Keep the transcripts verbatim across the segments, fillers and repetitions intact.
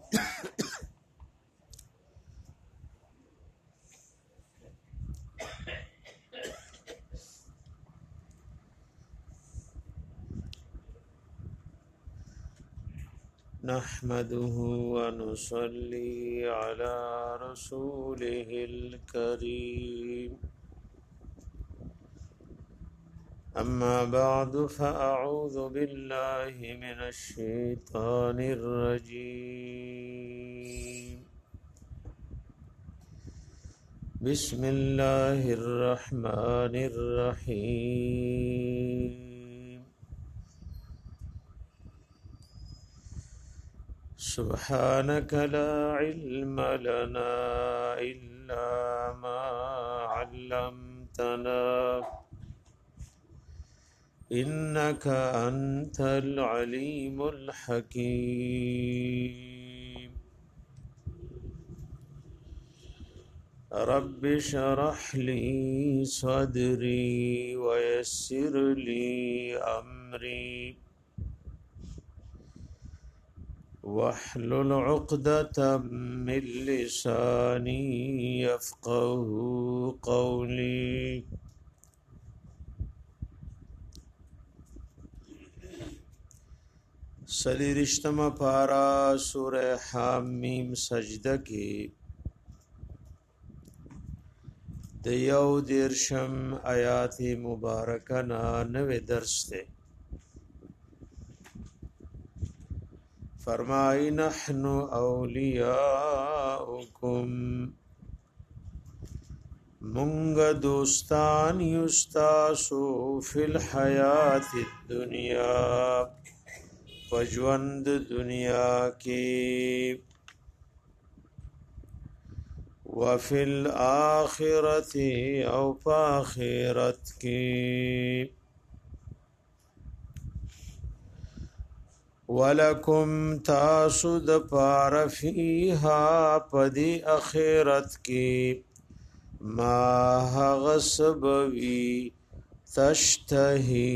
نحمده ونصلي على رسوله الكريم أما بعد فأعوذ بالله من الشيطان الرجيم بسم الله الرحمن الرحيم سبحانك لا علم لنا إلا ما علمتنا إنك أنت العليم الحكيم رب اشرح لي صدري ويسر لي أمري واحلل عقدة من لساني يفقه قولي سلیرشتم پارا سورہ حامیم سجدہ کی دیو دیرشم آیات مبارکنا نوے درس دے فرمائی نحن اولیاؤکم منگ دوستان یستاسو فی الحیات الدنیا فجوند دنیا کی وفی الآخرت او پاخرت کی ولکم تاسد پار فیہا پدی اخرت کی ما غصبوی تشتہی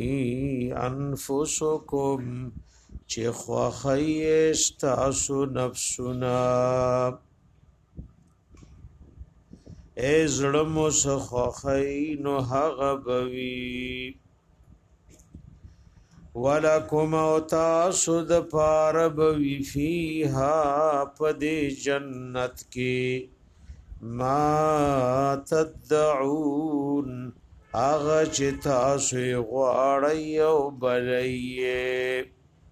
انفسکم چی خواخیست تاسو نفسنا اے زڑمو سخواخی نو حغبوی ولکم او تاسو د پاربوی فیها پدی جنت کی ما تدعون اغا چی تاسو غواړی او بلئی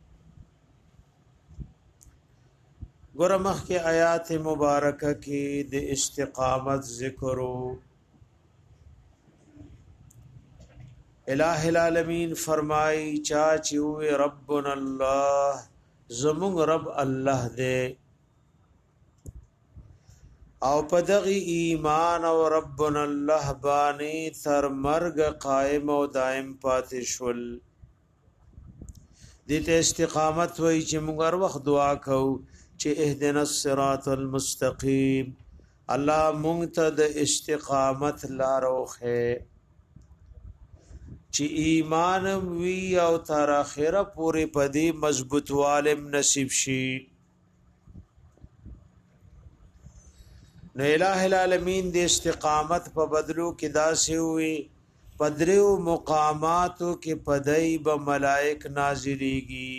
گرمخ کے آیات مبارکہ کی د استقامت ذکرو الہ العالمین فرمائی چاچی ہوئے ربنا اللہ زمون رب اللہ دے او پدغی ایمان او ربنا اللہ بانی تر مرگ قائم او دائم پاتشول دیتے استقامت وی چی مگر وقت دعا کو چی اهدنا الصراط المستقیم اللہ منتد استقامت لاروخ ہے چی ایمانم وی او تر آخره پوری پدی مضبوط والم نصیب شی نو الہ العالمین دی استقامت پا بدلو کی داسی ہوئی پدریو مقاماتو کی پدائی با ملائک نازلی گی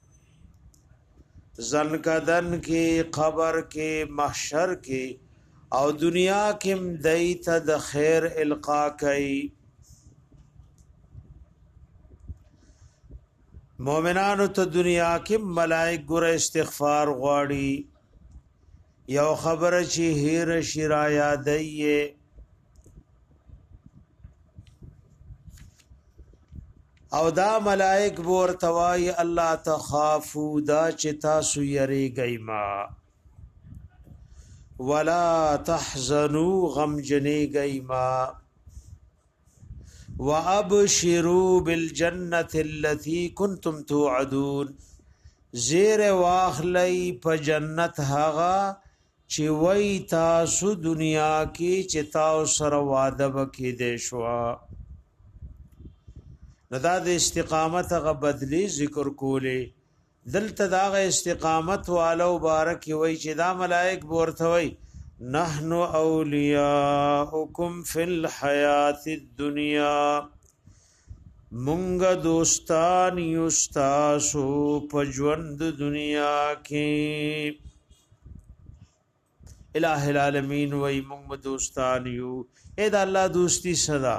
زنکدن کی قبر کی محشر کی او دنیا کم دیتا د خیر القا کئی مومنانو ته دنیا کې ملائک ګره استغفار غواړي یو خبره چې هیر شرا یادایې او دا ملائک ورتوای الله تخافو دا چې تاسو یریږئ ما ولا تحزنوا غم جنېږئ ما وابشروا بالجنه التي كنتم توعدون زیر واخلی په جنت هغه چې وای تاسو دنیا کې چې تاسو سره وعده وکړي دي شو ندا د استقامت غ بدلی ذکر کوله دلته داغه استقامت والو بارک وی چې دا ملائک ورته وی نحنو اولیاءکم فی الحیات الدنیا مونږ دوستان یستاسو پجوند دنیا کې الہ العالمین وی مونږ دوستان یو اې دا الله دوستی صدا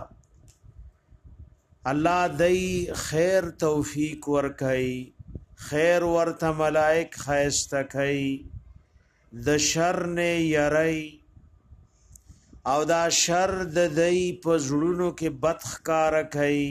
الله دای خیر توفیق ورکای خیر ورته ملائک خیسته کوي د شر نه یری او دا شر د دای په زړونو کې بدخکار کوي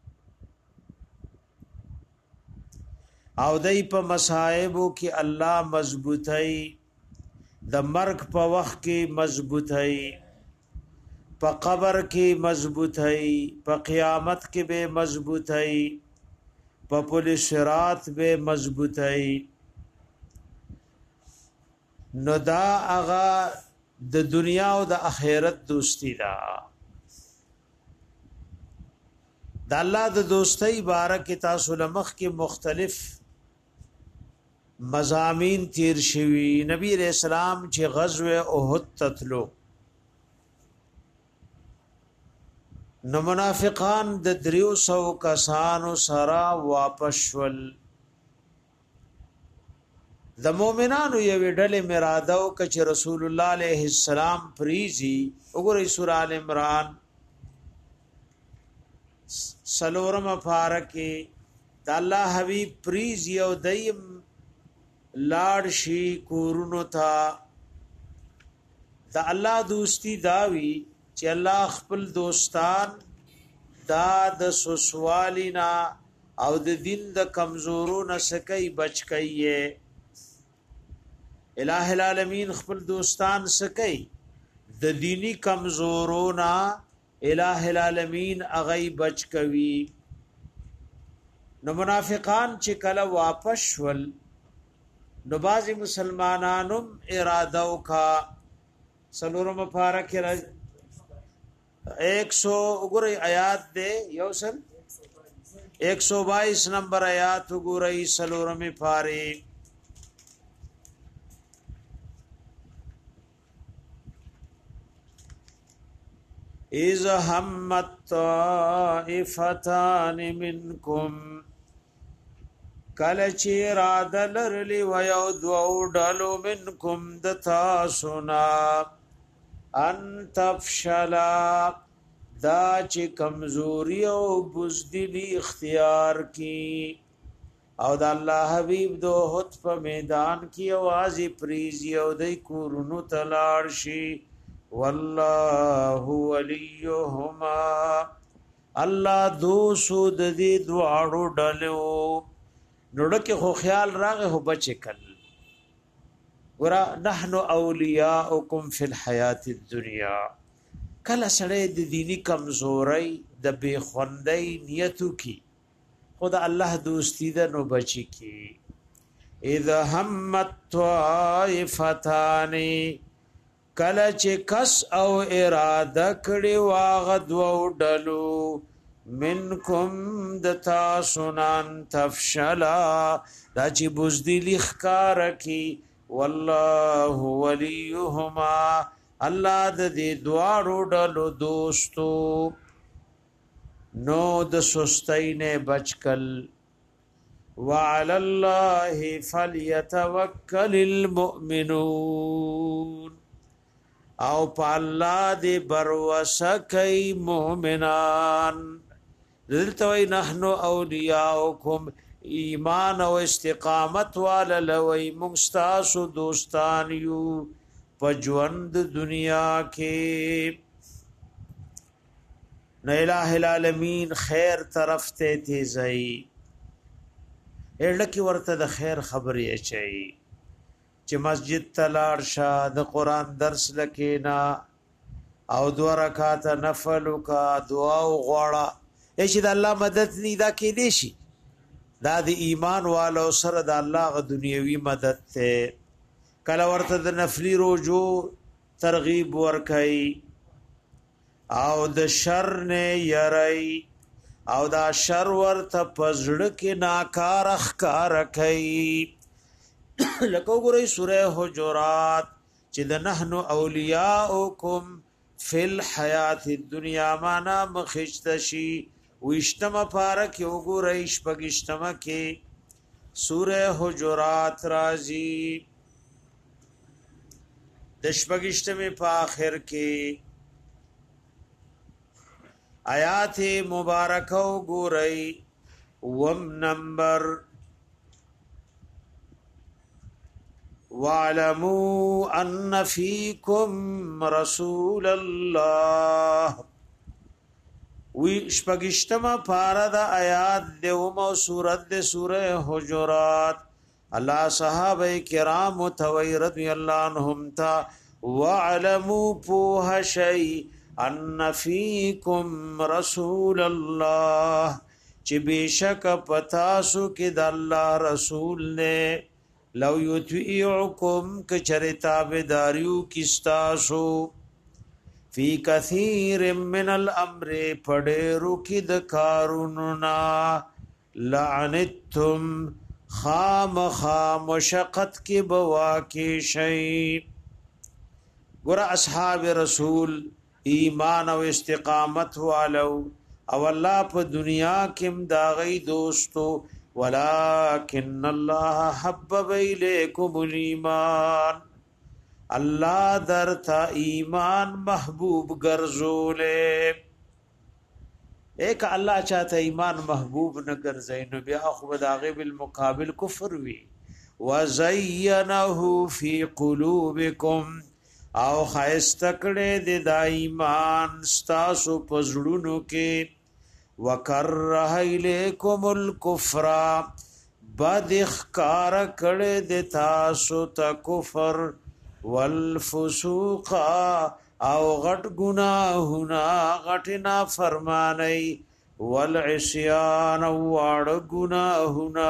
او دای په مصائبو کې الله مضبوطی د مرګ په وخت کې مضبوطی په قبر کې مضبوطی په قیامت کې به مضبوطی په پولیس صراط به مضبوطی نو دا اغا د دنیا او د آخرت دوستی دا د الله د دوستی بارک تاسو لمخ کې مختلف مضامین تیر شوی نبی علیہ السلام چې غزوه احد تتلو نو منافقان د دریو سو کسانو سرا واپس شول د مؤمنانو یو ډلې مرادو کچ رسول الله علیه السلام پریزي وګورئ سورہ ال عمران سلورم فارکه د الله حبیب پریزي او دیم لاړ شي کورونو تا د الله دوستی داوی چې الله خپل دوستان دا د سوسوالینا او د دین د کمزورو نسکی بچ کئیه الہ العالمین خپل دوستان سکی د دینی کمزورو نا الہ العالمین اغی بچ کوي نو منافقان چې کله واپس شول نو بازی مسلمانانم ارادو کا سلورم پارک رج ایک سو اگرئی آیات دے یوسن ایک سو بائیس نمبر آیات اگرئی سلورم پاری اِذْ هَمَّتْ طَائِفَتَانِ مِنْكُمْ کلچی اراده لرلی و یو دو ډلو منکم دتا سنا ان تفشلا دا چې کمزوری او بزدلی اختیار کی او د الله حبیب دو هت په میدان کی आवाज پریزی او د کورونو تلاړ شي والله وليهما الله دو سود دې دواړو ډلو نوړه خو خیال راغه هو بچ کل ورا نحنو اولیاءکم فی الحیات الدنیا کله سره د دینی کمزوري د بے خوندۍ نیتو کی خدا الله دوستی د نو بچی کی اذا همت طائفتان کله چې کس او اراده کړي واغد و ډلو منکم دتا سنان تفشلا دا چې بزدلی خکار کی والله وليهما الله د دې دواړو ډلو دوستو نو د سستینه بچکل وعلى الله فليتوكل المؤمنون او په الله دې بروسه کوي مؤمنان دلته وی نحنو اولیاءکم ایمان او استقامت والا لوی مستاسو دوستان یو پجوند دنیا کې نه الہ العالمین خیر طرف ته تیزای اړه کی ورته د خیر خبرې اچي چې مسجد تلاړ شه د قران درس لکینا او دو رکعات نفل کا دعا غواړه چې د الله مدد نیدا کې دي شي دا د ایمان والو سره د الله غ دنیوي مدد ته کله ورته د نفلی روزو ترغیب ورکای او د شر نه یری او دا شر ورته پزړه کې ناکار اخکار کوي لکه وګورئ سوره حجرات چې د نحنو اولیاءکم فی الحیات الدنیا معنا مخشتشی وشتمه پارک وګورئ شپږشتمه کې سوره حجرات راځي د شپږشتمه په آخر کې آیات مبارکه وګورئ وم نمبر وَاعْلَمُوا أَنَّ فِيكُمْ رَسُولَ اللَّهِ وی شپږشتمه پارا د آیات دیومو سورت د سوره حجرات الله صحابه کرام توي رضی الله عنهم تا وَاعْلَمُوا پوه شي ان فیکم رسول الله چې بشک پتاسو کې د الله رسول نه لو یطیعکم کچری تابعداریو کستاسو فی کثیر من الامر پډېرو کې د کاروننا لعنتم خام خام مشقت کې بوا کې شي ګور اصحاب رسول ایمان او استقامت والو او الله په دنیا کې دا غي دوستو ولكن الله حبب اليكم الايمان الله درتا ایمان محبوب ګرځولې ایک الله چاته ایمان محبوب نه ګرځي نو بیا خو داغه بالمقابل کفر وی وزينه في قلوبكم او خاستکړه د ایمان ستاسو پزړونو کې وکره الیکم الکفر بد اخکار کړه د تاسو ته کفر والفسوق او غټ گناهونه غټ نافرمانی والعصیان واړ گناهونه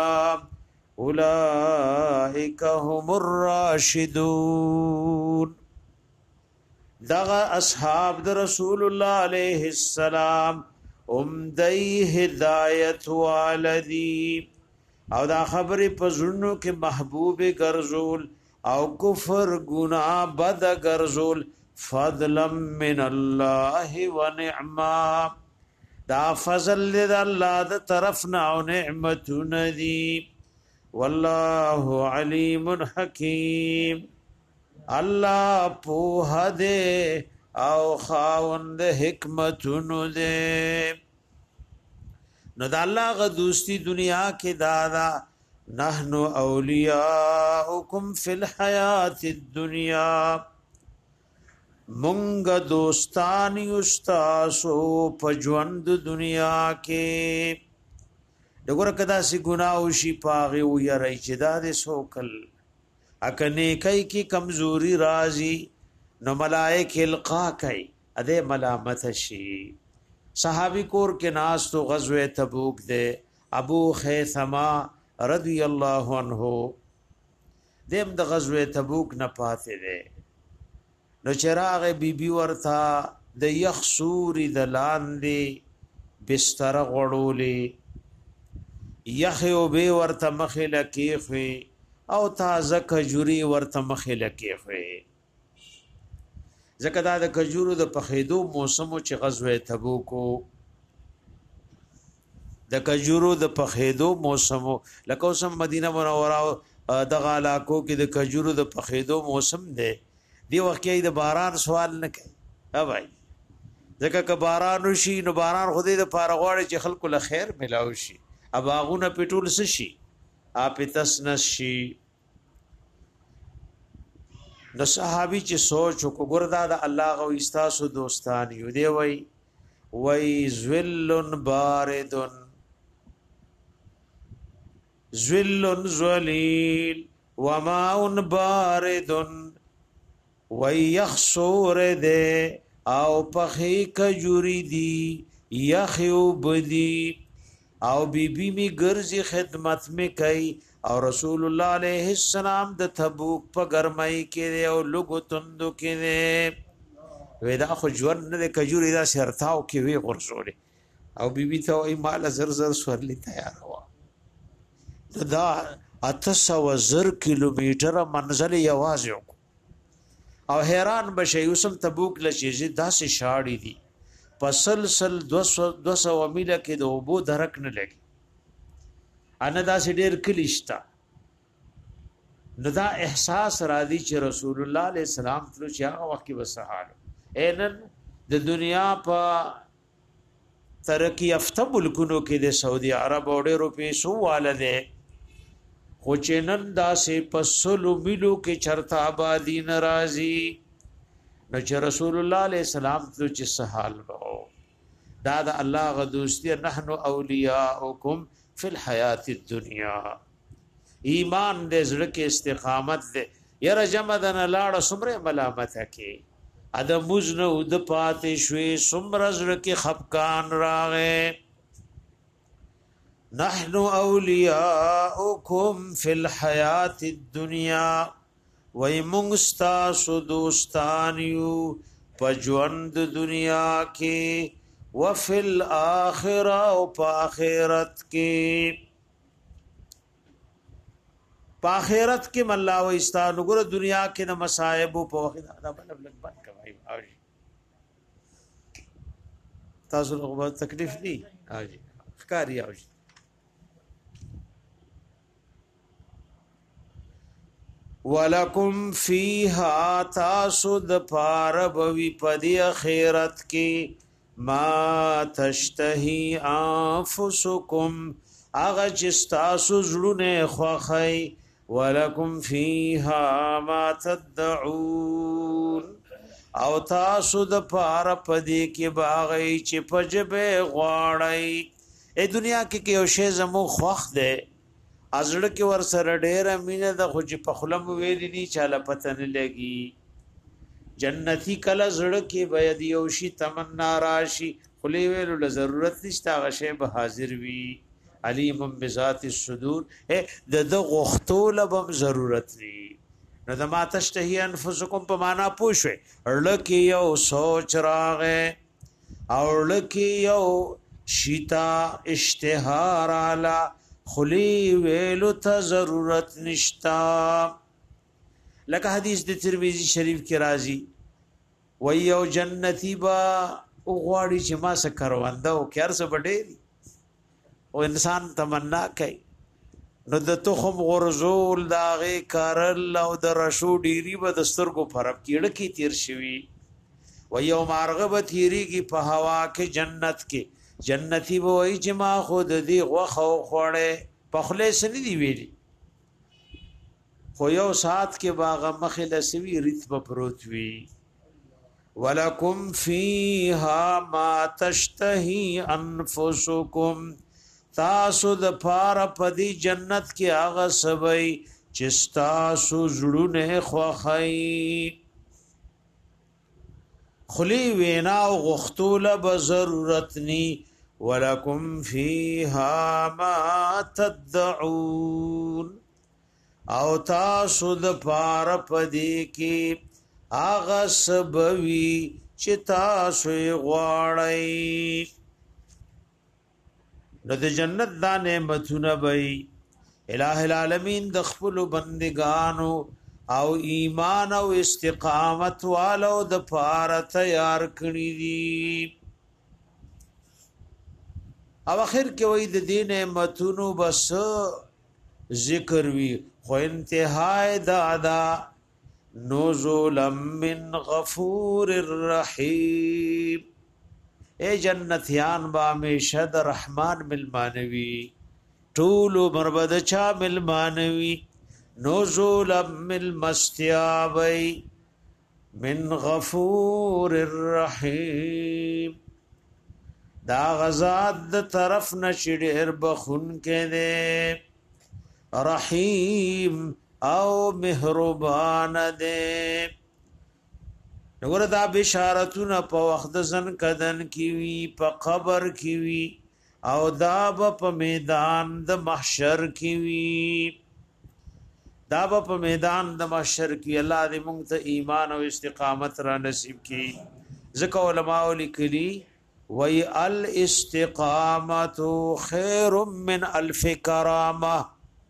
اولئک هم الراشدون دغه اصحاب د رسول الله علیه السلام ام دی ہدایت والدی او دا خبر پزړونو کې محبوب ګرځول او کفر گناہ بد ګرځول فضلا من الله ونعما دا فضل د الله د طرفنا او نعمتونه دي والله علیم حکیم الله په دې او خاوند حکمتونو دې نو د الله غ دوستی دنیا کې دادا نحنو اولیاءکم فی الحیات الدنیا مونږ دوستان یستاسو په ژوند دنیا کې دغه کدا سی ګناه او شی پاغه و یری چې دا د سوکل اکنه کای کی کمزوری رازی نو ملائک القا کای اده ملامت شي صحابی کور کې ناس تو غزوه تبوک دے ابو خیثمہ رضی اللہ عنہ دیم د غزوه تبوک نه پاتې دے نو چراغ بی بی ورتا د یخ سوری د لاندې بستر غړولې یخ او به ورته مخه لکیخوي او تازه کجوري ورته مخه لکیخوي زکه دا د کجورو د پخېدو موسمو چې غزوه تبوکو د کجورو د پخېدو موسمو لکه اوسم مدینه منوره د علاقو کې د کجورو د پخېدو موسم دی دی وخت کې د باران سوال نه کوي ها بھائی ځکه که باران وشي نو باران خو دې د فارغواړي چې خلکو له خیر ملاوي شي اباغونه پټول شي اپ تسنس شي نو صحابي چې سوچ وکړ دا د الله غو استاسو دوستان یو دی وای وای ذل بارد ذل ذلیل وماء بارد ويخسور دے او پخی کجوری دی یخیو بدی او بی بی می گرزی خدمت میں کئی او رسول الله علیہ السلام د تبوک په ګرمای کې او لګو تندو کې ودا خو ژوند نه کجوري دا سرتاو کې وی غرزولې او بیبي ته وای مال زر زر سورلی تیار وا دا اتسو زر کیلومتره منزل یوازې او حیران بشي اوسم تبوک لشي داسې شاړي دي پسلسل دو سو میله کې د اوبو درک نه لګي انا داسې ډېر کلیشتا نو دا احساس را دي چې رسول الله علیه السلام تلو چې هغه وخت کې وسحال اینن د دنیا په ترقی یافته ملکونو کې د سعودي عرب او ډېرو پیسو والده خو چې نن داسې په سلو میلو کې چرته آبادي ناراضي نو چې رسول الله علیه السلام تلو چې سحال وو دا د الله غ دوستی نحنو اولیاءکم فی الحیات الدنیا ایمان دې زړه کې استقامت دې یره جمع دن لاړه سمره ملامت کې ادموز نو د پاتې شوي سمره زړه کې خفقان راغې نحنو اولیاءکم فی الحیات الدنیا وی منگستاسو دوستانیو پجوند دنیا کې وفی الاخرہ و پا آخرت کې پا آخرت کې ملا و استانو ګره دنیا کې د مصائب په وخت دا بلب لګ بند کوي اوجی تاسو له تکلیف دي اوجی ښکاری اوجی ولکم فیها تاسو د پاربوی پدی خیرت کی ما تشتهی انفسکم اغا چستاسو زلونه خوخی ولکم فیها ما تدعون او تاسو د پارپدی کی باغی چی پجبه غواړی ای دنیا کې کې یو شی زمو خوخ ده ازړه کې ور سره ډېر امینه د خو چې په خلم ویلې دي چاله پته نه لګي جنتی کله زړه کې بيد یو شي تمنا راشي خلی ویلو له ضرورت نشته غشه به حاضر وي علیم بذات الصدور د د غختول به ضرورت وي نو د ماتشتهی انفسکم په معنا پوښوي لکه یو سوچ راغې او لکه یو شیتا اشتهار علی خلی ویلو ته ضرورت نشتا لکه حدیث د ترمذی شریف کې راځي و یو جنتی با غواړي چې ما سره کرونده او کار څه بډې او انسان تمنا کوي نو د تخم غرزول داغه کارل او د رشو ډیری به د سترګو فرق کېړه کې تیر شوی و یو مارغه تیریږي په هوا کې جنت کې جنتی وای چې ما خود دی غوخه خوړې په خلیص نه دی ویلي خو یو سات کې باغ مخه لسوي رتب پروت وی ولکم فیها ما تشتهی انفسکم تاسو د پار پدی جنت کې هغه سوي چې تاسو زړونه خوخی خلی وینا او غختول به ضرورت نی ولکم فیها ما تدعون او تاسو د پار پدی کې آغا سبوی چې تاسو غواړئ نو د جنت دا نعمتونه بئی الہ العالمین د خپل بندگانو او ایمان او استقامت والو د پار تیار کړی دي او اخر کې وای د دین نعمتونو بس ذکر وی خو انتهای دادا نزول من غفور الرحیم اے جنتیان با همیشه د رحمان ملمانوی ټول مربد چا ملمانوی نزول من مستیابی من غفور الرحیم دا غزاد د طرف نشډیر بخون کې دے رحیم او مهربان دے نګور دا بشارتونه په وخت ځن کدن کی وی په قبر کی وی او دا په میدان د محشر کی وی دا په میدان د محشر کی الله دې موږ ته ایمان او استقامت را نصیب کړي ځکه علماء لیکلي وی الاستقامت خیر من الف کرامه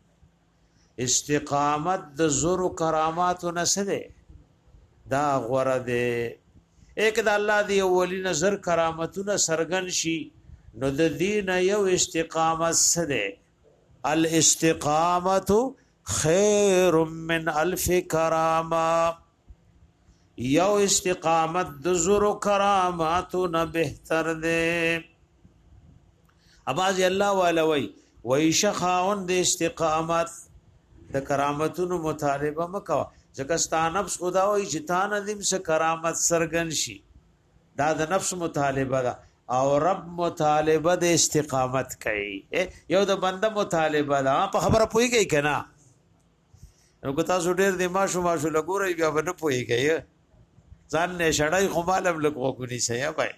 استقامت د زر کرامات نسده دا غوره ده ایک د الله دی اولی نظر کرامتونه سرګن شي نو د دین یو استقامت سده الاستقامت خیر من الف کرامه یو استقامت د زرو کراماتو نه بهتر ده اباز الله والوی وای شخاون د استقامت د کرامتونو مطالبه مکوا ځکه ستا نفس خدا وای چې تا نه دیم څه کرامت سرګن شي دا د نفس مطالبه ده او رب مطالبه د استقامت کوي یو د بنده مطالبه ده په خبره پويږي کنه نو کو تاسو ډېر د ماشو ماشو لګوري بیا به نه پويږي ځان نه شړای خو مالم لګو کو ني سي بھائی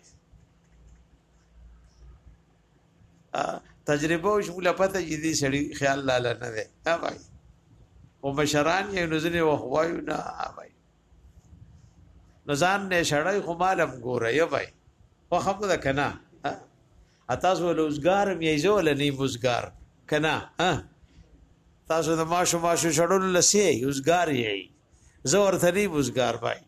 تجربه او شموله پته دي سړي خیال لاله نه ده ها بھائی او مشران یې نوزنه وخوایو نه بھائی نزان نه شړای خو مالم ګوره بھائی خو خبره کنه تاسو ول اوسګار مې زول نه موسګار کنه ها تاسو د ماشو ماشو شړول لسی اوسګار یې زور ثری موسګار بھائی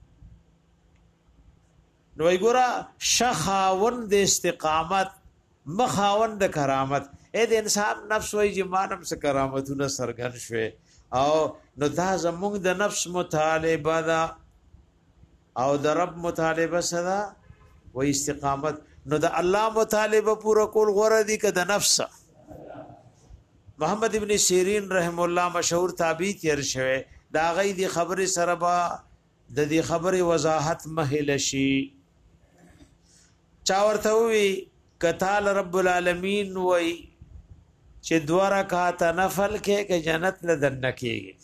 نو وګوره شخاون د استقامت مخاون د کرامت اې د انسان نفس وای جمانم سے کرامتونه سرګن شوه او نو دا زمونږ د نفس مطالبه دا او د رب مطالبه صدا و استقامت نو د الله مطالبه پورا کول غوړه دي که د نفس محمد ابن سیرین رحم الله مشهور تابعی تیر شوه دا غي دی خبره سره با د دې خبره وضاحت مهل شي چا ورته وی کتال رب العالمین وی چې دوه رکعات نفل کې کې جنت له دنه کېږي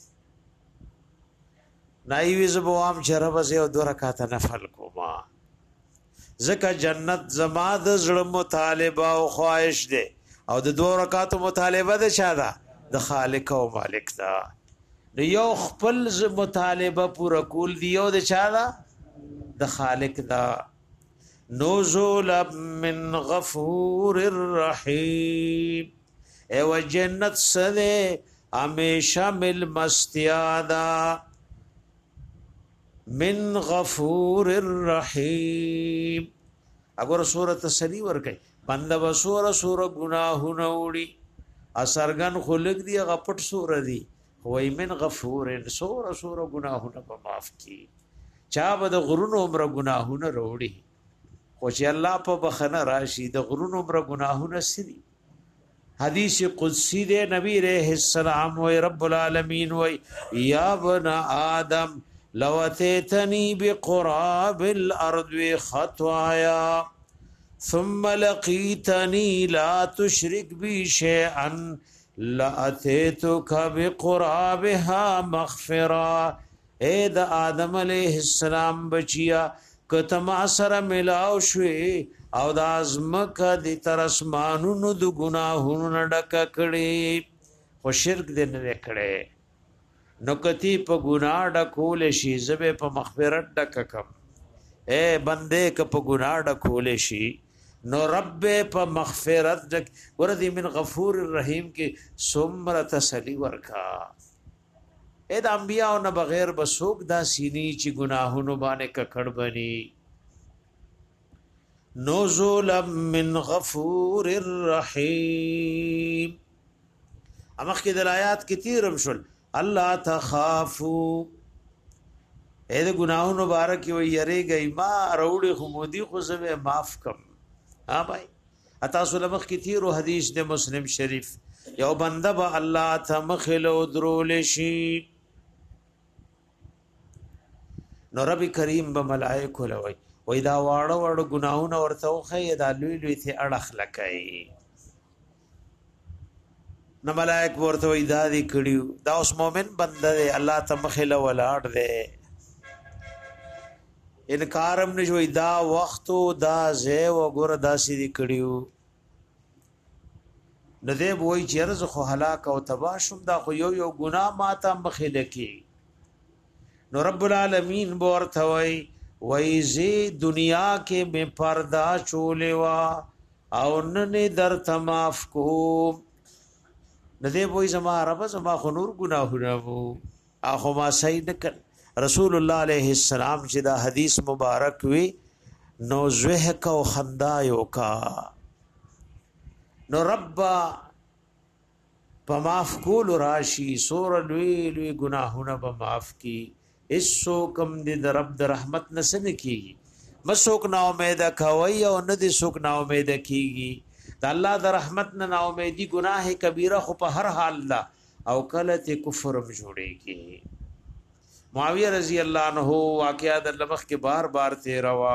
نایوي زبوام شرب سه او دوه رکعات نفل کوما زکه جنت زما د زړه مطالبه او خواهش ده او د دوه رکعات مطالبه ده شاده د خالق او مالک دا یو خپل مطالبه پورا کول دی او د شاده د خالق دا نزول من غفور الرحیم ایو جنت سده همیشه مل مستیادا من غفور الرحیم اگر سورت سری ورکی بنده بسور سور گناهونه وړي اثرګن خلق دی غپټ سور دی وای من غفور سور سور گناهونه په معاف کی چا بد غرونو عمر گناهونه وړي خو چې الله په بخنه راشي د غرونو عمر گناهونه سری حدیث قدسی دے نبی علیہ السلام و رب العالمین و یا ابن آدم لو اتیتنی بقراب الارض خطوایا ثم لقیتنی لا تشرک بی شیئا لاتیتک بقرابها مغفرا اے دا آدم علیہ السلام بچیا کتما سره ملاو شوی او د ازمکه د تر اسمانونو د ګناهونو نه ډک کړي خو شرک دې نه کړي نو کتی په ګناه ډکول شي زبه په مغفرت ډک کم اے بندې ک په ګناه ډکول شي نو رب په مغفرت ډک ورته من غفور الرحیم کې سمره تسلی ورکا اې د انبیاء نه بغیر بسوک دا سینی چې ګناهونو باندې ککړ بني نزول من غفور الرحیم امخ کې د آیات کثیر مشل الله تخافو اې د ګناهونو بارک وي یریږي ما وروړي خمودي خو زه معاف کم ها بھائی اتا سلمخ کثیر حدیث د مسلم شریف یو بنده به الله تمخلو درول شي نو رب کریم به ملائکه لوي وای دا واړه واړه ګناهونه ورته خو دا لوی لوی ته اڑخ لکای نو ملائک ورته وای دا دی کړیو دا اوس مؤمن بنده دی الله تمخله ولاړ دی انکارم نشوي دا وخت دا زه وګور دا سې کړیو نو دې وای چیرز خو هلاک او تباشم دا خو یو یو ګناه ماته مخله کی نو رب العالمین ورته وای ویزی دنیا کې می پردا چولې وا او نن در تماف کو ندی وای زما رب زما خنور گناهونه وو اخو ما صحیح نکړ رسول الله علیه السلام چې دا حدیث مبارک وی نو زوه کا او خندا یو کا نو رب په معاف کول راشي سور لوی لوی گناهونه به معاف کی اسو کم دې د رب د رحمت نسن کیږي مسوک نا امید کوي او نه دې سوک نا امید کیږي د الله د رحمت نه نا امیدي گناه کبیره خو په هر حال لا او کله ته کفر م جوړيږي معاویه رضی الله عنه واقعا د لمخ کې بار بار ته روا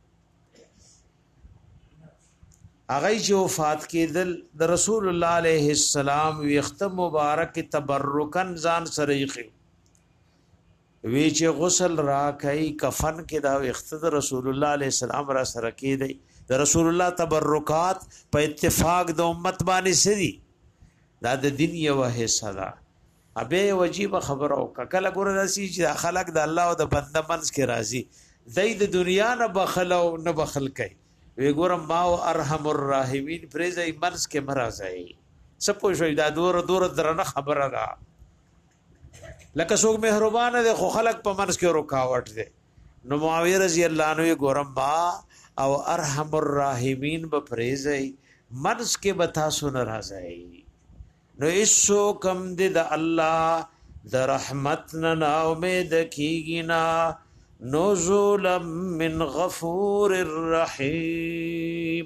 اغه چې وفات کېدل د رسول الله علیه السلام ویخت مبارک تبرکن ځان سره یې وی چې غسل را کوي کفن کې دا ویخت د رسول الله علیه السلام را سره کېدی د رسول الله تبرکات په اتفاق د امت باندې سری دا د دین یو حصہ ده ابه وجيبه خبر او کله ګور راسي چې خلق د الله او د بنده منس کې راضي زید دنیا نه بخل او نه بخل کوي وی ګورم ما او ارحم الراحمین پرېځي منس کې مرزای سپو شوی دا دور دور درنه خبره ده لکه څوک مهربان دي خو خلق په منس کې رکاوټ دي نو معاویه رضی الله عنه ګورم ما او ارحم الراحمین به پرېځي منس کې بتا سن راځي نو ایسو کم دې د الله د رحمت نه امید کیږي نا نزول من غفور الرحیم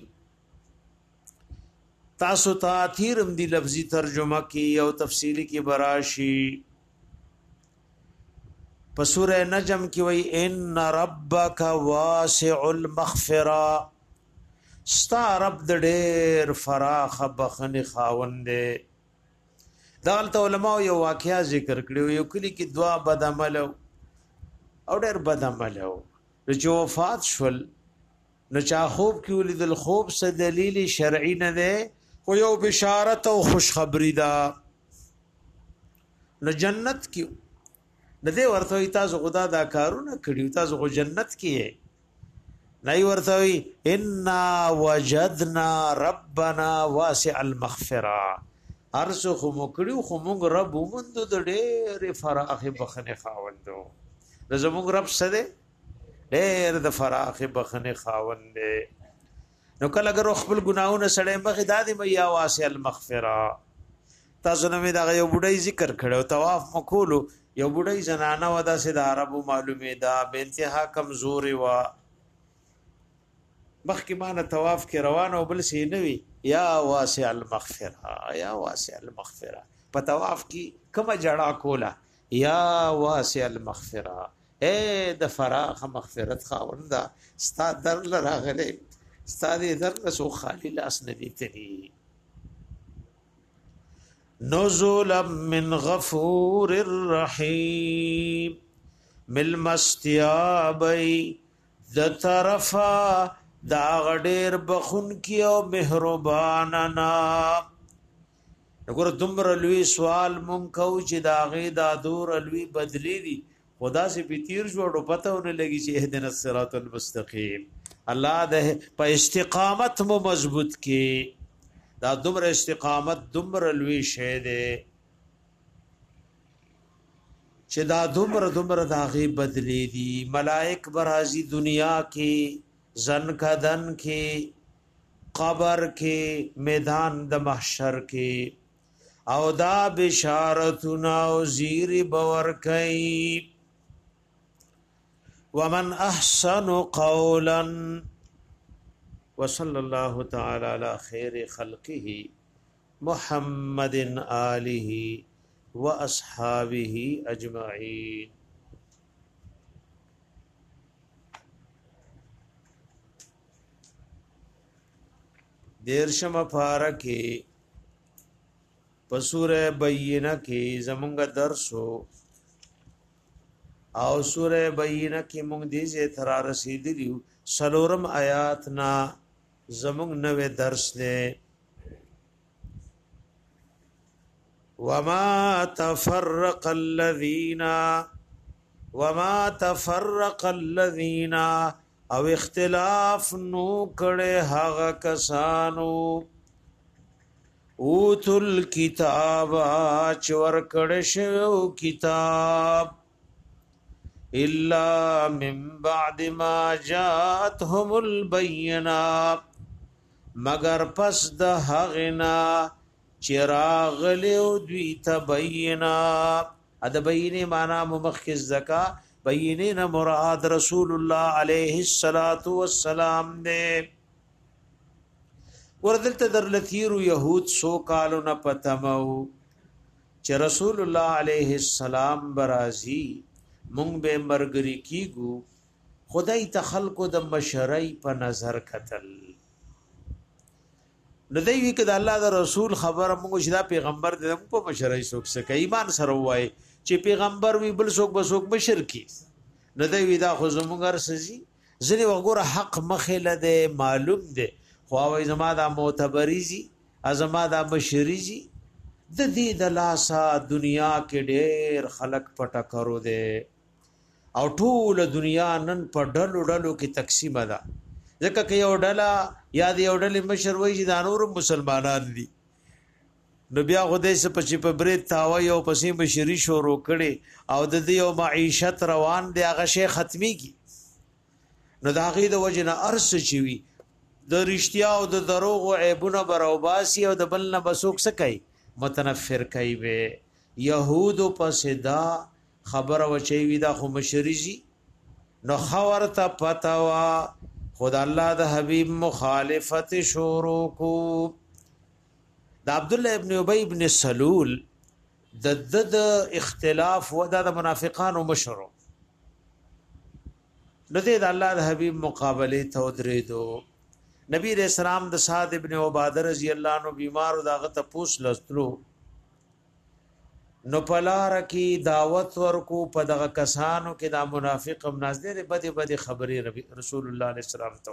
تاسو تاثیرم دی لفظی ترجمه کی او تفصیلی کی براشی په سورہ نجم کی وی ان ربک واسع المغفرہ ستا رب د ډېر فراخ بخنی خاوند دالته علماء یو واقعیا ذکر کړو یو کلی کې دوا بد عمل او ډېر بد عمل او چې وفات شول نو چا خوب کې ولیدل خوب څه دلیل شرعي نه ده خو یو بشارت او خوشخبری ده نو جنت کې نه دی ورته تاسو خدا دا کارونه کړیو تاسو خو جنت کې نه ورته ان وجدنا ربنا واسع المغفرة ارسو خو مکړو خو موږ رب ومند د ډېر فراخ بخنه خاوندو د زموږ رب سره ډېر د فراخ بخنه خاوند نو کله اگر خپل ګناونه سړې مخې دادی میا واسع المغفرة تاسو نو می دا یو بډای ذکر کړو طواف مکولو یو بډای زنانه ودا سي د عربو معلومه دا به انتها کمزوري وا مخکې مان طواف کې روانه وبل سي نوي یا واسع المغفرة یا واسع المغفرة په طواف کې کومه جړه کولا یا واسع المغفرة اے د فراخ مغفرت خاوندا ستا در لراغله ستا دې در سو خالی لاس ندی تری نزول من غفور الرحیم مل مستیابی د طرفا دا غډیر بخون کی او مهرباننا وګوره دومره لوی سوال مونږ کو چې دا غي دا دور لوی بدلی دي خدا سے پتیر جوړو پتهونه لګي چې اهدنا الصراط المستقیم الله ده په استقامت مو مضبوط کی دا دومره استقامت دومره لوی شه ده چې دا دومره دومره دا غي بدلی دي ملائک برازي دنیا کې زن کا دن کې قبر کې میدان د محشر کې او دا بشارتنا او زیر باور کوي ومن احسن قولا وصلى الله تعالى على خير خلقه محمد آله واصحابه اجمعين دیرشم پارا کې پسوره بینه کې زمونږ درسو او سوره بینه کې مونږ دې زه تر رسیدلیو سلورم آیات نا زمونږ نوې درس دی وما تفرق الذين وما تفرق الذين او اختلاف نو کړه هغه کسانو اوتل کتاب چور کړه شو کتاب الا من بعد ما جاءتهم البينات مگر پس د هغنا چراغ له دوی تبینا اد بینه معنا ممخز زکا بینه نه مراد رسول الله علیه الصلاۃ والسلام نے وردلته در لثیر یهود سو کالو نه پتمو چې رسول الله علیه السلام برازي مونږ به مرګري کیګو خدای ته خلقو د مشرۍ په نظر کتل نو دی وی کده الله د رسول خبر موږ چې دا پیغمبر د په مشرۍ څوک سکه ایمان سره وای چې پیغمبر وی بل څوک به څوک بشر کی نو دی وی دا خو زموږ سزي ځنی وګوره حق مخله ده معلوم ده خو وای زما دا معتبریزي ازما دا بشریزي د دې د لاسا دنیا کې ډېر خلق پټه کرو ده او ټول دنیا نن په ډلو ډلو کې تقسیم ده ځکه کې یو ډله یا دی یو ډلې مشر وایي چې دا نور مسلمانان دي نو بیا خدای څه پچې په برید تاوي او پسې بشری شروع کړي او د دې یو معیشت روان دی هغه شی ختمي کی نو دا غي د وجنه ارس چوي د رښتیا او د دروغ او عیبونه بروباسي او د بل نه بسوک سکي متنفر کوي به يهود پسې دا خبر او چي وی دا خو مشريزي نو خبرته پتاوا خدا الله د حبيب مخالفت شروع کو د عبد الله ابن ابي ابن سلول د د اختلاف و د منافقانو مشرو نو د الله د حبيب مقابله ته درېدو نبی رسول الله د سعد ابن عباده رضی الله عنه بیمار او دغه ته پوس لستلو نو پلار کی دعوت ورکو په دغه کسانو کې دا منافق هم نازله بده بده خبري رسول الله عليه السلام ته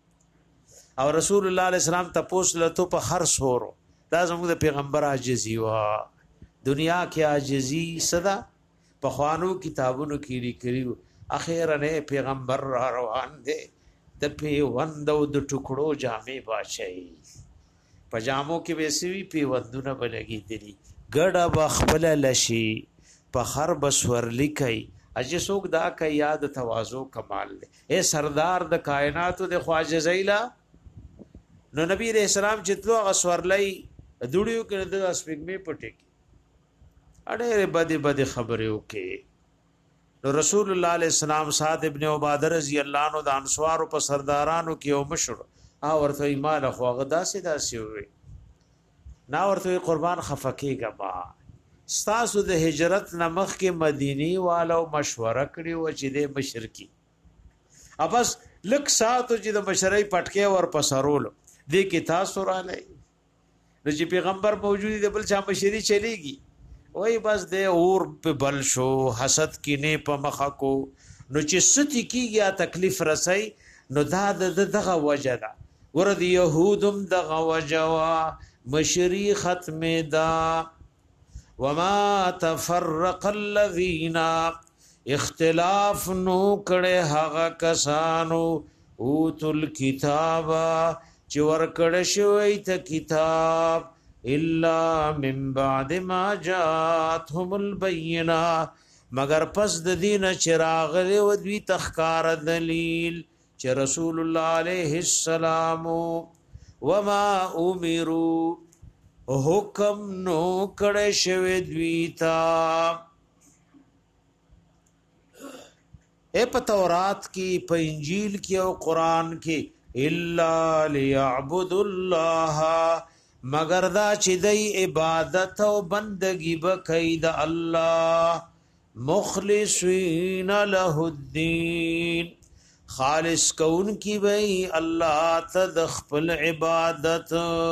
او رسول الله عليه السلام ته پوس لته په هر سورو دا زموږ د پیغمبر عاجزي وا دنیا کې عاجزي صدا په خوانو کتابونو کې لیکلو اخیرا نه پیغمبر را روان دي د پیوند او د ټکړو جامې باشي پجامو کې وسوي پیوندونه بلګي دي ګډه بخبل لشي په خر بسور لیکي اجه څوک دا کوي یاد تواضع کمال دی اے سردار د کائنات د خواجه زیلا نو نبی رسول الله جتلو غسورلای دوړیو کې د اسپګمې پټه کی اړه بده بده خبره وکي نو رسول الله علیه السلام سعد ابن عباده رضی الله عنه د انصار په سردارانو کې او مشر او ورته ایمان خو غدا سي داسي وي نا ورته قربان خفقېګه با ستاسو د هجرت نمخ کې مدینی والو مشوره کړی و چې د مشرکی ابس لک ساتو چې د مشرۍ پټکې ور پسرول دې کې تاسو را لې د چې پیغمبر موجود دی بل چا مشری چلیږي وای بس د اور په بل شو حسد کینه په مخه کو نو چې ستې کیږي تکلیف رسي نو دا دغه وجه ده ورد يهودم دغه وجوا مشری ختم دا وما تفرق الذين اختلاف نو کړه هغه کسانو اوتل کتاب چې ور کړه شوی ته کتاب الا من بعد ما جاءتهم البينات مگر پس د دین چراغ له دوی تخکار دلیل چې رسول الله عليه السلام وما امروا حکم نو کړه شوی دوی تا اے په تورات کې په انجیل کې او قران کې الا ليعبدوا الله مگر دا چې دی عبادت او بندگی وکړي د الله مخلصین له الدین خالص کون کی وی الله ته خپل عبادت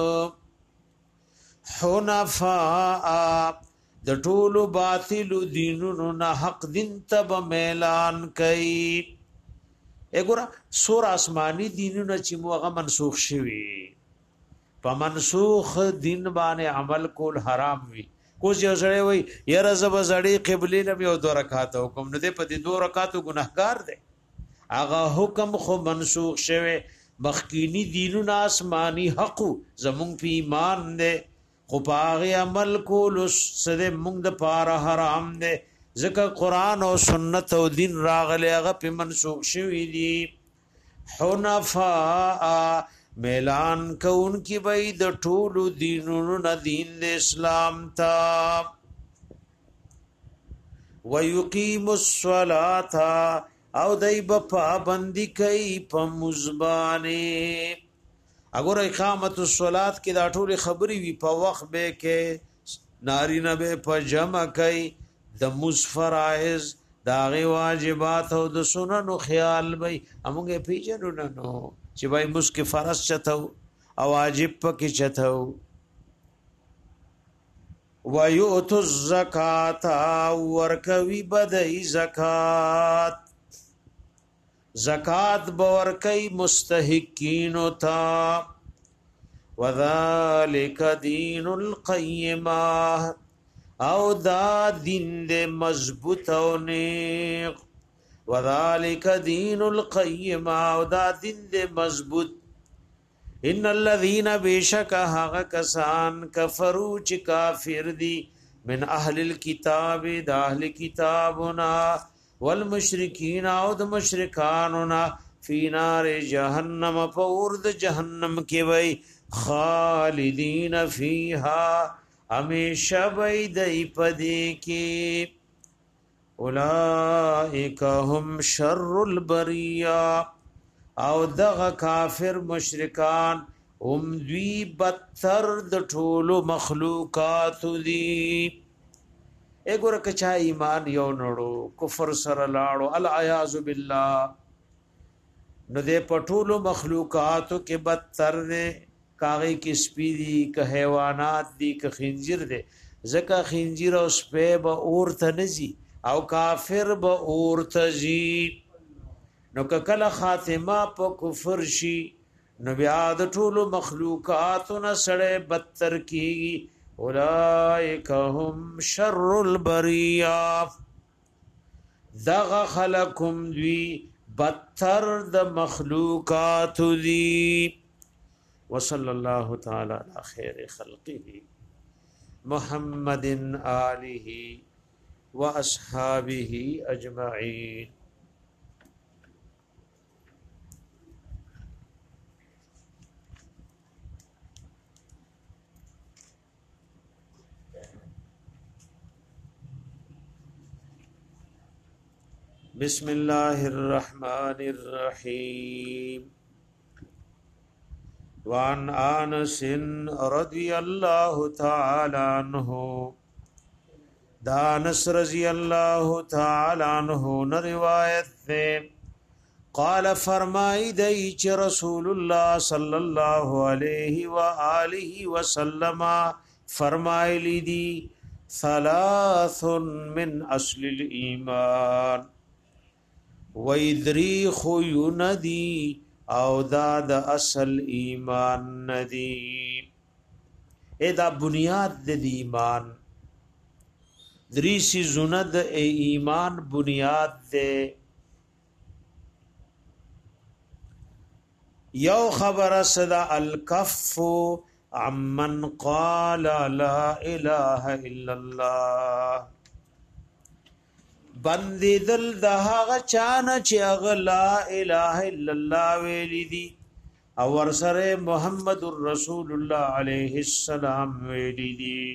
حنفاء د ټولو باطل دینونو نه حق دین ته اعلان کړي وګوره سور آسمانی دینونه چې موغه منسوخ شوي په منسوخ دین باندې عمل کول حرام وي کوس یو سړی وای یره زب زړی قبله نه یو دو رکعات حکم نه دی په دې دو رکعاتو ګناهګار دی هغه حکم خو منسوخ شوه مخکینی دینونه آسمانی حق زمون په ایمان دی خو پاغه عمل کول سره موږ د پاره حرام دی ځکه قران او سنت او دین راغلی هغه په منسوخ شوی دی حنفاء میلان کون کی بای د ټولو دینونو نه دین د اسلام تا ويقيم الصلاه او دای په پابندی کوي په مزبانه اگر اقامت الصلاه کې دا ټول خبري وي په وخت به کې ناری نه به په جمع کوي د مسفرائز داغه واجبات او د سننو خیال وي همغه پیژنو نه نو چې وای مسک فرض چتو او واجب پکې چتو ويؤتوا الزکات ورکوي بدای زکات زکات بورکای مستحقین تا وذالک دین القیمه او دا دین دے مضبوط او نیک وذالک دین القیم او دا دین دے مضبوط ان الذين بشک هغه کسان کفرو چې کافر دي من اهل الكتاب د اهل کتابنا والمشرکین او د مشرکاننا فی نار جهنم فورد جهنم کې وای خالدین فیها ہمیشہ بیدئی پدی کی اولائک هم شر البریہ او دغ کافر مشرکان هم دوی بدتر د ټولو مخلوقات دی اګور کچا ایمان یو نړو کفر سره لاړو العیاذ بالله نو دې پټولو مخلوقاتو کې بدتر دی کاغی کی سپی دی که حیوانات دی که خنجر دی زکا خنجر او سپی با اورتا نزی او کافر با اورتا زی نو که کل خاتمه پا کفر شی نو بیاد طول مخلوقاتنا سڑے بدتر کی اولائک هم شر البریہ دغ خلقم دوی بدتر د مخلوقات دی وصلى الله تعالى على خير خلقه محمد آله وأصحابه أجمعين بسم الله الرحمن الرحيم وعن انس رضی اللہ تعالی عنہ دانس رضی اللہ تعالی عنہ نے روایت ہے قال فرمائی دی چ رسول اللہ صلی اللہ علیہ وآلہ وسلم فرمائی لی دی ثلاث من اصل الایمان ویدری خیوندی او دا د اصل ایمان ندی اے دا بنیاد د ایمان دریسی زند ایمان بنیاد دے یو خبر صدا الکف عمن قال لا الہ الا اللہ بندی دل دهغه چانه چې اغه لا اله الا الله ویلی دي او ورسره محمد رسول الله علیه السلام ویلی دي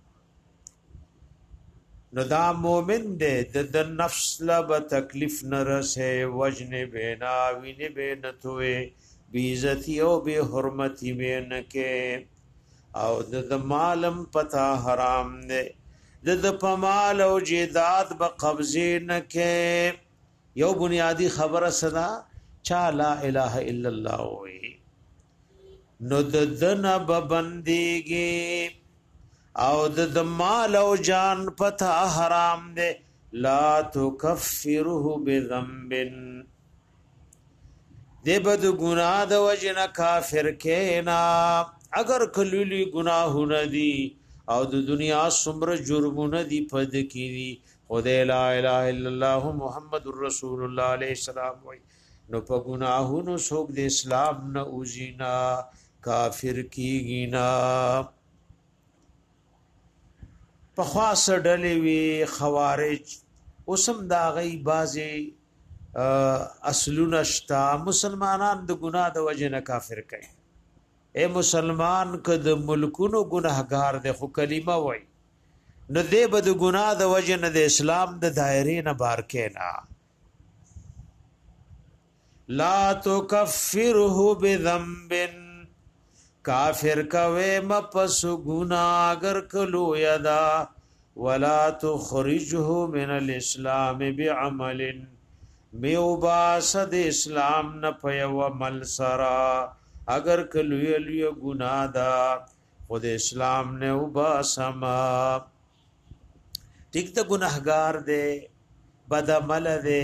نو دا مومن دے د نفس لب تکلیف نرسه وجن بینا وینه بینتوه بیزتی او بی حرمتی بینکه او د مالم پتا حرام دے د د پمال او جیداد به قبضه نکه یو بنیادی خبره صدا چا لا اله الا الله وی نو د دنا ببندګي او د مال او جان پتا حرام دے لا تکفره بذنب دے بد گناہ د وجنا کافر کینا اگر کللی گناہونه دي او د دنیا څومره جرمونه دي پد کیږي خدای لا اله الا الله محمد رسول الله علیه السلام وای نو په ګناهونو څوک د اسلام نه اوزینا کافر کیږي نا په خاص ډلې وی خوارج اوسم دا غي بازي اصلونه شتا مسلمانان د ګناه د وجه نه کافر کړي اے مسلمان کد ملکونو گناهګار د خو کلمه وای نو دې بد ګناه د وجه نه د اسلام د دایره نه بار کینا لا تکفره بذنب کافر کوي مپس ګناه اگر کلو یدا ولا تخرجه من الاسلام بعمل میوباسد اسلام نه پیو عمل سرا اگر کلوی لوی گناہ دا خود اسلام نے وباسما ٹھیک تا گناہگار دے بد عمل دے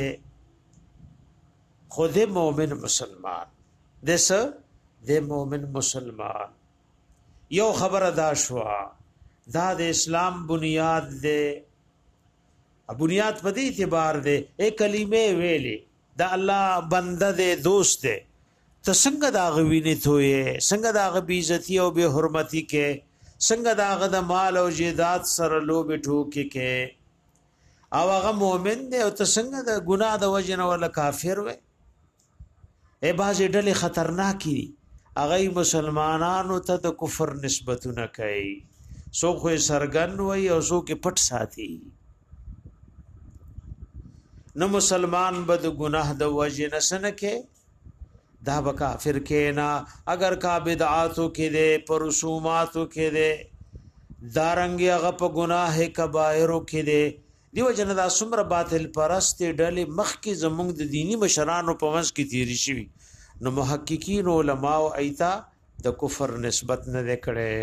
خود مومن مسلمان دس دے مومن مسلمان یو خبر ادا شوا دا د اسلام بنیاد دے بنیاد په دې اعتبار دے اے کلمه ویلې دا الله بنده دے دوست دے ته څنګه دا غوینه توې څنګه دا غ بیزتی او به حرمتی کې څنګه دا غ د مال او جیدات سره لوب ټوکې کې او هغه مؤمن دی او ته څنګه د ګناه د وجنه ولا کافر وې ای بازي ډلې خطرناکې دي هغه مسلمانانو ته د کفر نسبتونه کوي سو خو سرګن وي او سو کې پټ ساتي نو مسلمان بد ګناه د وجنه سن کې دا به کافر کینا اگر کا بدعاتو کې دے پر رسوماتو کې دے دارنګي هغه په گناه کبائرو کې دے دیو جن دا سمر باطل پرست ډلې مخ کې زمونږ د دینی مشرانو په منځ کې تیری شي نو محققین علما او ایتا د کفر نسبت نه کړي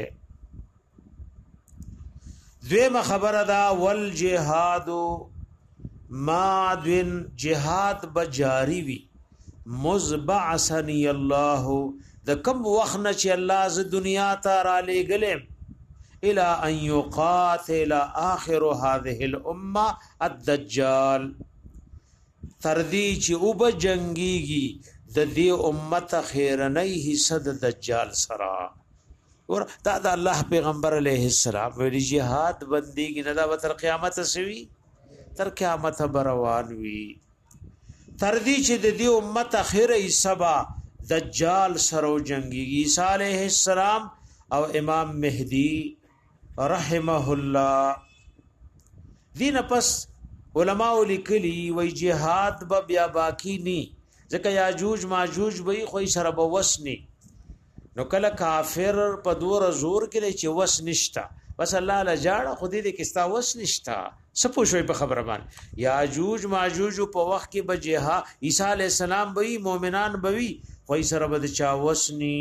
دویمه خبره دا ول جهاد ما دین جهاد بجاری وی مزبعثنی الله د کم وخت چې الله ز دنیا ته را لګلم الى ان يقاتل اخر هذه الامه الدجال تردی چې او به جنگيږي د دې امت خیرنۍ حصہ د دجال سره اور دا د الله پیغمبر علیه السلام ویلي jihad بنديږي نه دا تر قیامت سوي تر قیامت بروان وي تردی چې د دې امت اخره سبا دجال سره جنگي عیسی علیہ السلام او امام مهدی رحمه الله دین پس علماء لیکلی وی جهاد به بیا باقی نی ځکه یاجوج ماجوج به خو سره به وسنی نو کله کافر په دور زور کې چې وس نشتا بس الله له جاړه خو دې کې ستا وس نشتا سپو شوي په خبره باندې یاجوج ماجوج په وخت کې به جهاد عیسی علی السلام به مؤمنان به وي خو سره به چا وسنی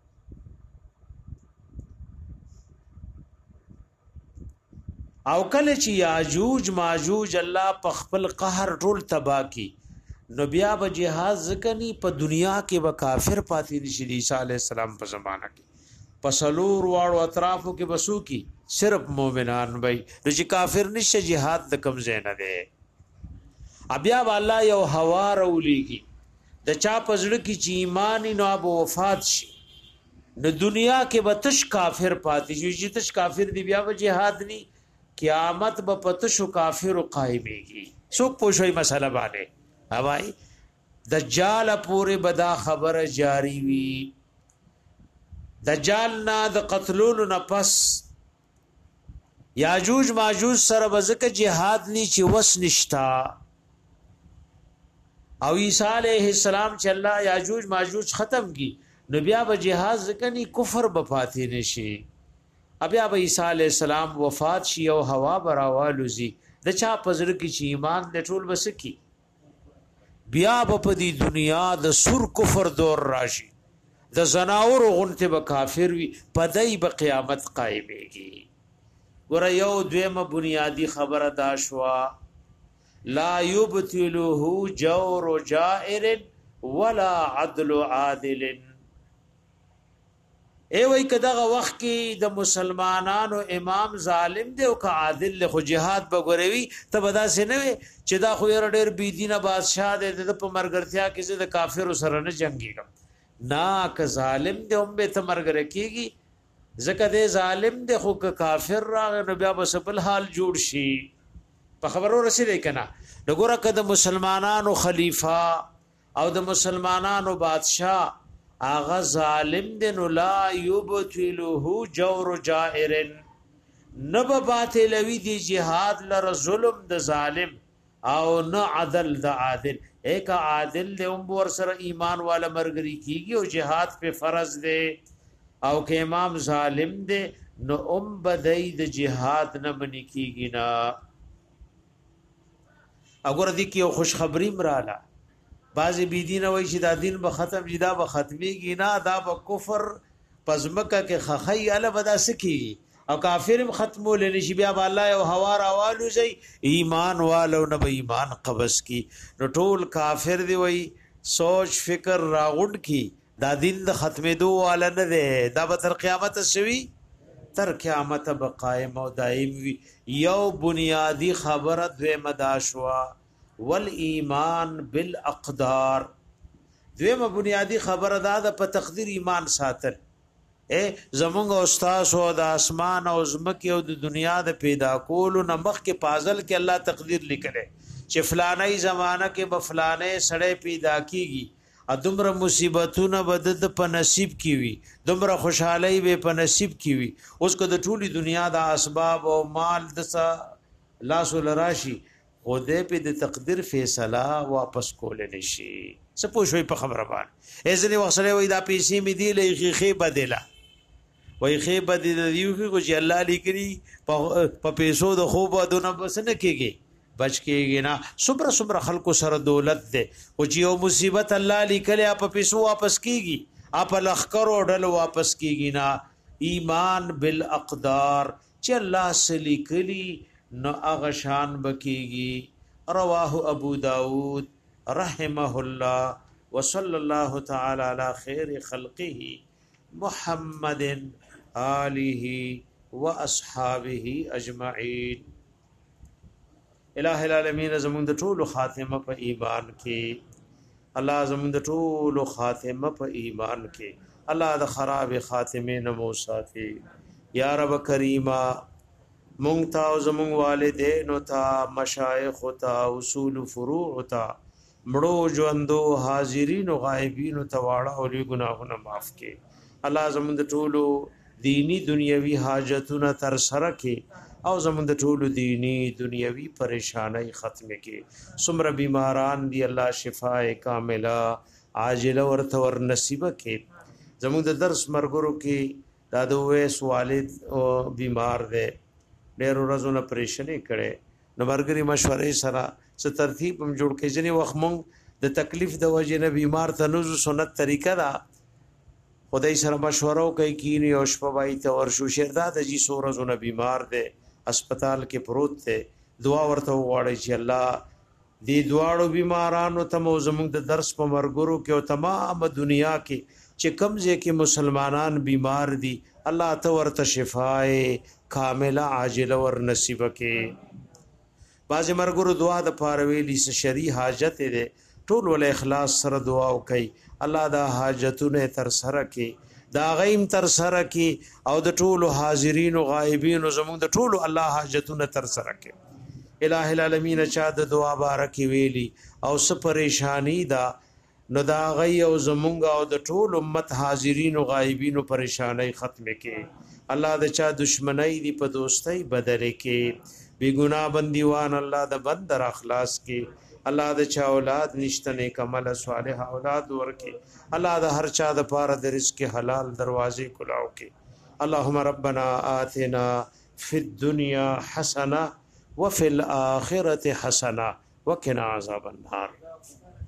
او کله چې یاجوج ماجوج الله په خپل قهر ټول تبا کی نو بیا به جهاد ځکنی په دنیا کې به کافر پاتې نشي عیسی علی السلام په زمانہ کې پسلور واړو اطرافو کې بسو کی صرف مومنان وای چې کافر نشه jihad د کم زینه ده بیا الله یو هوا رولېږي د چا پزړه کې چې ایمان نو اب وفات شي نو دنیا کې به تش کافر پاتې شي چې تش کافر دی بیا به jihad ني قیامت به پتشو کافر قائمېږي څوک پوښوي مسله باندې هواي دجال پورې بدا خبره جاری وي دجال نه د قتلولو نه پس یاجوج ماجوج سره بزکه jihad ني چې وس نشتا او عیسی علیہ السلام چې الله یاجوج ماجوج ختم کی نو بیا به jihad ځکني کفر بپاتې نشي بیا به عیسی علیہ السلام وفات شي او هوا براوالوزی د چا پزړه کې چې ایمان د ټول بسکی بیا په دې دنیا د سور کفر دور راشي د زناور غنته به کافر وي پدای به قیامت قائمېږي ور یو دویمه بنیادی خبره دا شوا لا یبتلوه جور جائر ولا عدل عادل ای وای کداغه وخت کې د مسلمانانو امام ظالم دی او که عادل له خو jihad بغوروي ته بدا سي نه چې دا خو یې ډېر بی دینه بادشاہ دی د په مرګرتیا کې د کافر سره نه جنگيږي نا که ظالم دی هم به ته مرګر کیږي ځکه دی ظالم دی خو که کافر راغی نو بیا به سبل حال جوړ شي په خبرو رسیدای کنه وګوره که د مسلمانانو خلیفہ او د مسلمانانو بادشاہ اغا ظالم دن لا یبتلوه جور جائر نب باطلوی دی جهاد لر ظلم د ظالم او نه عدل د عادل ایک عادل د ام ور سره ایمان والا مرګری کیږي او جهاد په فرض دی او که امام ظالم دی نو ام بدای د جهاد نه منی کیږي نا اگر دی کی خوش خبری مراله بعضی بی دین وای چې دا دین به ختم جدا به ختمیږي نه دا به کفر پزمکه کې خخی ال بدا سکی او کافر ختمول نشي بیا الله او هوا راوالو زي ایمان والو نه به ایمان قبض کی نو ټول کافر دی وای سوچ فکر راغون کی دا دین د ختمېدو والا نه دی دا به تر قیامت شوي تر قیامت به قائم او دائم وي یو بنیادی خبره دوی مداشوا والایمان بالاقدار دویمه بنیادی خبره دا د په تقدیر ایمان ساتل اے زمونږ استاد او د اسمان او زمکه او د دنیا د پیدا کولو نمخ کې پازل کې الله تقدیر لیکله چې فلانه زمانہ کې به فلانه سړی پیدا کیږي ادمره مصیبتونه بد د په نصیب کی وي دمره خوشحالي به په نصیب کی وي اوس کو د ټولي دنیا د اسباب او مال د لاس ولراشي او دې په د تقدیر فیصله واپس کول نشي څه پوښوي په خبره باندې ازنی وسره وای دا پیسې می دی لې خې بدله وای خې بدله دیو کې چې الله لیکري په پیسو د خوب ودونه بس نه کېږي بچ کېږي نه صبر صبر خلکو سره دولت ده او چې یو مصیبت الله لیکلي په پیسو واپس کېږي اپ لخر وډل واپس کېږي نه ایمان بالاقدار چې الله سلیکلي نو اغشان بکیږي رواه ابو داود رحمه الله وصلى الله تعالى على خير خلقه محمد آله واصحابه اجمعين الہ العالمین زمون د ټولو خاتمه په ایمان کې الله زمون د ټولو خاتمه په ایمان کې الله د خراب خاتمه نمو ساتي یا رب کریمه مونږ تا او زمونږ والدین او تا مشایخ او تا اصول فروع او تا مړو ژوندو حاضرین او غایبین او تواړه او لوی ګناهونه معاف کړي الله زمونږ د ټولو دینی دنیوي حاجتونه تر سره کړي او زمونږ د ټولو دینی دنیوي پریشانای ختم کړي سمره بیماران دی الله شفاء کامله عاجله ورته ور نصیب کړي زمونږ د درس مرګرو کې دا د وېس والد او بیمار دی ډېر ورځونه پریشانی کړي نو مرګري مشورې سره څه ترتیب هم جوړ کړي ځنی وخت مونږ د تکلیف د وجې نه بیمار ته نوزو سنت طریقه دا خدای سره مشوره کوي کینی او شپه وای ته ورشو شردا د جی سو ورځونه بیمار دی هسپتال کې پروت دی دعا ورته وغواړي چې الله دې دواړو بیمارانو ته مو زموږ د درس په مرګرو کې او تمام دنیا کې چې کمزې کې مسلمانان بیمار دي الله ته ورته شفای کامله عاجله ور نصیب کې باز مرګرو دعا د پاره ویلی س شری حاجت دې ټول ول اخلاص سره دعا وکي الله دا حاجتونه تر سره کې دا غیم تر سره کې او د ټول حاضرین او غایبین او زموږ د ټول الله حاجتونه تر سره کې الہ العالمین چا د دعا بارک ویلی او س پریشانی دا نو دا غي او زمونږ او د ټول امت حاضرین او غایبین او پریشانی ختم کې الله د چا دشمنی دی په دوستۍ بدل کې بی ګناه بندیوان الله د بندر اخلاص کې الله د چا اولاد نشته نیک عمل صالح اولاد ورکي الله د هر چا د پاره د رزق حلال دروازې کلاو کې اللهم ربنا آتنا فی الدنيا حسنه وفي الاخره حسنه وقنا عذاب النار